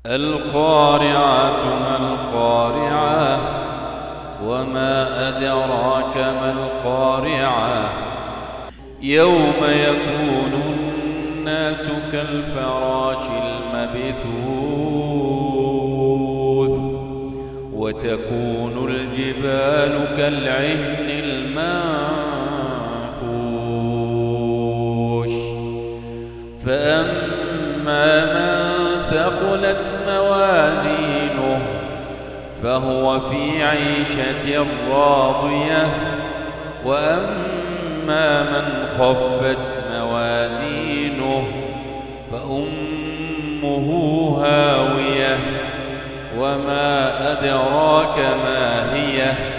القارعة ما القارعة وما أدراك ما القارعة يوم يكون الناس كالفراش المبثوث وتكون الجبال كالعهن المنفوش فأما من ثقلت موازينه فهو في عيشة راضية وأما من خفت موازينه فأمه هاوية وما أدراك ما هي